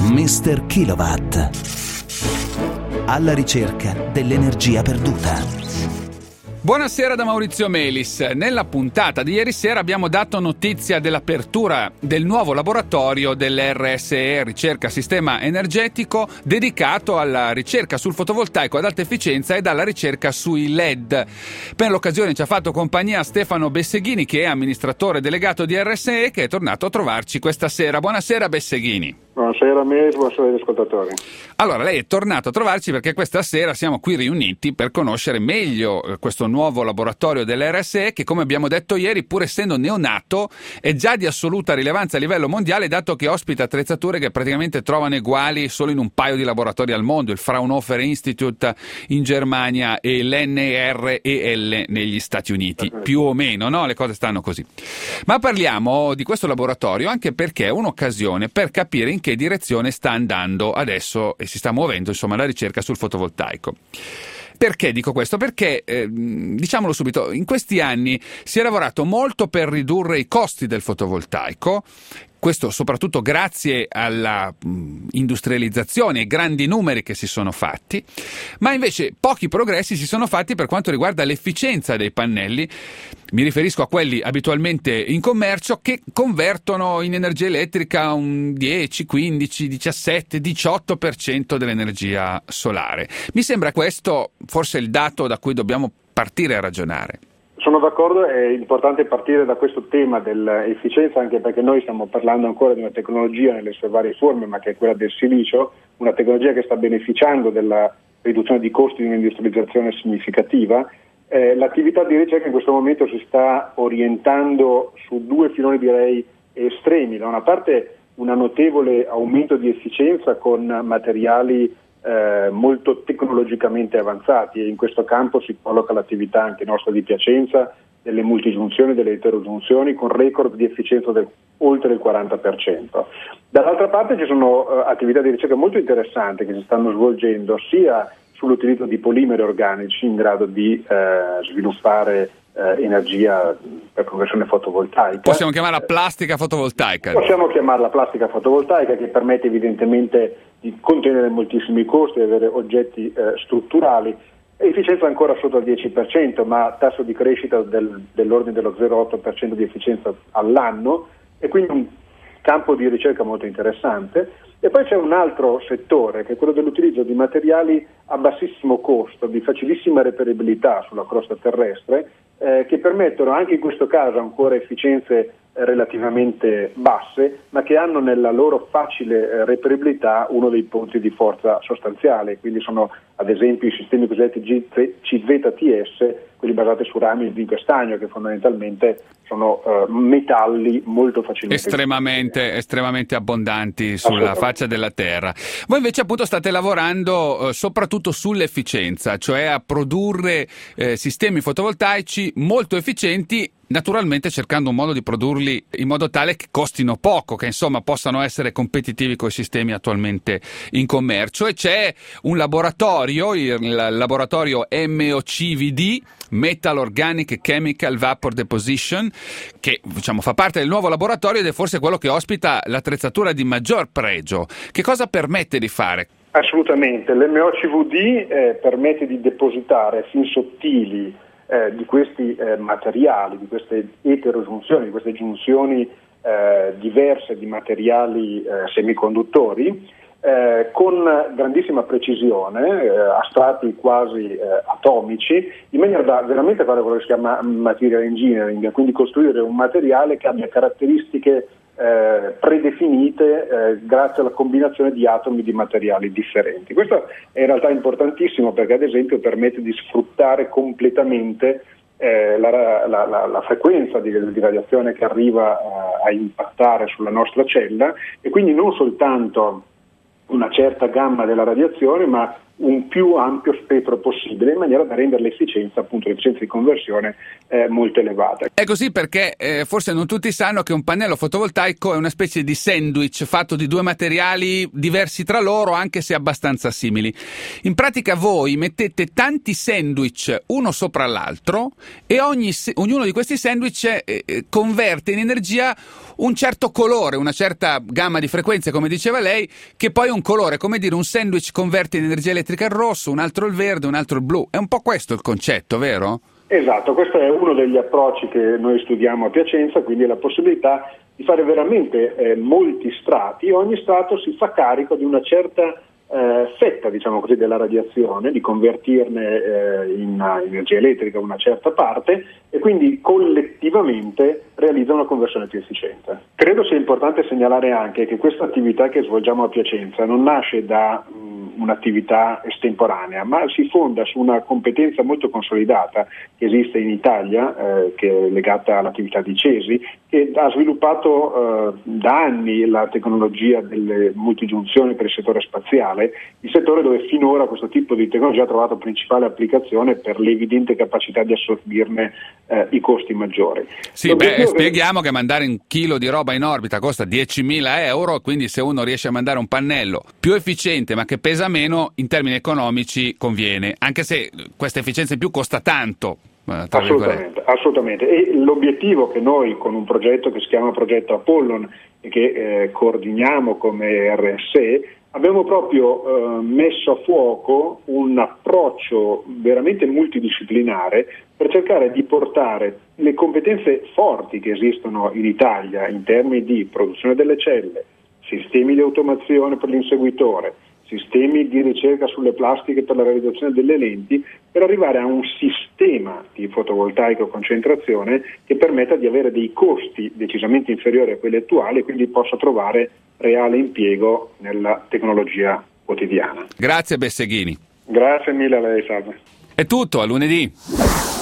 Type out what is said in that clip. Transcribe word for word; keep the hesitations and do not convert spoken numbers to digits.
mister Kilowatt. Alla ricerca dell'energia perduta. Buonasera da Maurizio Melis. Nella puntata di ieri sera abbiamo dato notizia dell'apertura del nuovo laboratorio dell'R S E, Ricerca Sistema Energetico, dedicato alla ricerca sul fotovoltaico ad alta efficienza ed alla ricerca sui L E D. Per l'occasione ci ha fatto compagnia Stefano Besseghini, che è amministratore delegato di R S E, che è tornato a trovarci questa sera. Buonasera Besseghini. Buonasera a me, buonasera agli ascoltatori. Allora, lei è tornato a trovarci perché questa sera siamo qui riuniti per conoscere meglio questo nuovo laboratorio dell'R S E che, come abbiamo detto ieri, pur essendo neonato, è già di assoluta rilevanza a livello mondiale, dato che ospita attrezzature che praticamente trovano eguali solo in un paio di laboratori al mondo, il Fraunhofer Institute in Germania e l'N R E L negli Stati Uniti, più o meno, no? Le cose stanno così. Ma parliamo di questo laboratorio anche perché è un'occasione per capire in che direzione sta andando adesso e si sta muovendo, insomma, la ricerca sul fotovoltaico. Perché dico questo? Perché, eh, diciamolo subito, in questi anni si è lavorato molto per ridurre i costi del fotovoltaico. Questo soprattutto grazie alla mh, industrializzazione e grandi numeri che si sono fatti, ma invece pochi progressi si sono fatti per quanto riguarda l'efficienza dei pannelli. Mi riferisco a quelli abitualmente in commercio che convertono in energia elettrica un dieci, quindici, diciassette, diciotto per cento dell'energia solare. Mi sembra questo forse il dato da cui dobbiamo partire a ragionare. Sono d'accordo, è importante partire da questo tema dell'efficienza, anche perché noi stiamo parlando ancora di una tecnologia nelle sue varie forme, ma che è quella del silicio, una tecnologia che sta beneficiando della riduzione di costi di un'industrializzazione significativa. Eh, l'attività di ricerca in questo momento si sta orientando su due filoni, direi, estremi. Da una parte un notevole aumento di efficienza con materiali Eh, molto tecnologicamente avanzati, e in questo campo si colloca l'attività anche nostra di Piacenza delle multigiunzioni, delle eterogiunzioni, con record di efficienza del, oltre il quaranta per cento. Dall'altra parte ci sono uh, attività di ricerca molto interessanti che si stanno svolgendo sia sull'utilizzo di polimeri organici in grado di uh, sviluppare uh, energia per conversione fotovoltaica. Possiamo chiamarla plastica fotovoltaica. Possiamo chiamarla plastica fotovoltaica, che permette evidentemente di contenere moltissimi costi e avere oggetti eh, strutturali. Efficienza ancora sotto al dieci per cento, ma tasso di crescita del, dell'ordine dello zero virgola otto per cento di efficienza all'anno, e quindi un campo di ricerca molto interessante. E poi c'è un altro settore, che è quello dell'utilizzo di materiali a bassissimo costo, di facilissima reperibilità sulla crosta terrestre, eh, che permettono anche in questo caso ancora efficienze relativamente basse, ma che hanno nella loro facile eh, reperibilità uno dei punti di forza sostanziale. Quindi sono ad esempio i sistemi cosiddetti C Z T S, quelli basati su rami di zinco e stagno, che fondamentalmente sono eh, metalli molto facilmente estremamente, estremamente abbondanti sulla faccia della terra. Voi invece appunto state lavorando eh, soprattutto sull'efficienza, cioè a produrre eh, sistemi fotovoltaici molto efficienti, naturalmente cercando un modo di produrli in modo tale che costino poco, che insomma possano essere competitivi con i sistemi attualmente in commercio. E c'è un laboratorio, il laboratorio M O C V D, Metal Organic Chemical Vapor Deposition, che diciamo fa parte del nuovo laboratorio ed è forse quello che ospita l'attrezzatura di maggior pregio. Che cosa permette di fare? Assolutamente, l'M O C V D eh, permette di depositare fin sottili Eh, di questi eh, materiali, di queste eterogiunzioni, di queste giunzioni eh, diverse di materiali eh, semiconduttori, eh, con grandissima precisione, eh, a strati quasi eh, atomici, in maniera da veramente fare quello che si chiama material engineering, quindi costruire un materiale che abbia caratteristiche Eh, predefinite eh, grazie alla combinazione di atomi di materiali differenti. Questo è in realtà importantissimo perché ad esempio permette di sfruttare completamente eh, la, la, la, la frequenza di, di radiazione che arriva a, a impattare sulla nostra cella, e quindi non soltanto una certa gamma della radiazione, ma un più ampio spettro possibile, in maniera da rendere l'efficienza, appunto l'efficienza di conversione eh, molto elevata. È così perché eh, forse non tutti sanno che un pannello fotovoltaico è una specie di sandwich fatto di due materiali diversi tra loro, anche se abbastanza simili. In pratica voi mettete tanti sandwich uno sopra l'altro e ogni, ognuno di questi sandwich eh, converte in energia un certo colore, una certa gamma di frequenze, come diceva lei, che poi è un colore, come dire, un sandwich converte in energia elettrica il rosso, un altro il verde, un altro il blu. È un po' questo il concetto, vero? Esatto, questo è uno degli approcci che noi studiamo a Piacenza, quindi la possibilità di fare veramente eh, molti strati. Ogni strato si fa carico di una certa eh, fetta, diciamo così, della radiazione, di convertirne eh, in energia elettrica una certa parte, e quindi collettivamente realizza una conversione più efficiente. Credo sia importante segnalare anche che questa attività che svolgiamo a Piacenza non nasce da mh, un'attività estemporanea, ma si fonda su una competenza molto consolidata che esiste in Italia, eh, che è legata all'attività di Cesi, che ha sviluppato eh, da anni la tecnologia delle multigiunzioni per il settore spaziale, il settore dove finora questo tipo di tecnologia ha trovato principale applicazione per l'evidente capacità di assorbirne eh, i costi maggiori. Sì, beh, spieghiamo che mandare un chilo di roba in orbita costa diecimila euro, quindi se uno riesce a mandare un pannello più efficiente ma che pesa meno, in termini economici conviene, anche se questa efficienza in più costa tanto. Assolutamente, assolutamente. E l'obiettivo che noi con un progetto che si chiama Progetto Apollon e che eh, coordiniamo come R S E, abbiamo proprio eh, messo a fuoco un approccio veramente multidisciplinare per cercare di portare le competenze forti che esistono in Italia in termini di produzione delle celle, sistemi di automazione per l'inseguitore, sistemi di ricerca sulle plastiche per la realizzazione delle lenti, per arrivare a un sistema di fotovoltaico concentrazione che permetta di avere dei costi decisamente inferiori a quelli attuali e quindi possa trovare reale impiego nella tecnologia quotidiana. Grazie Besseghini. Grazie mille a lei, Salve. È tutto, a lunedì.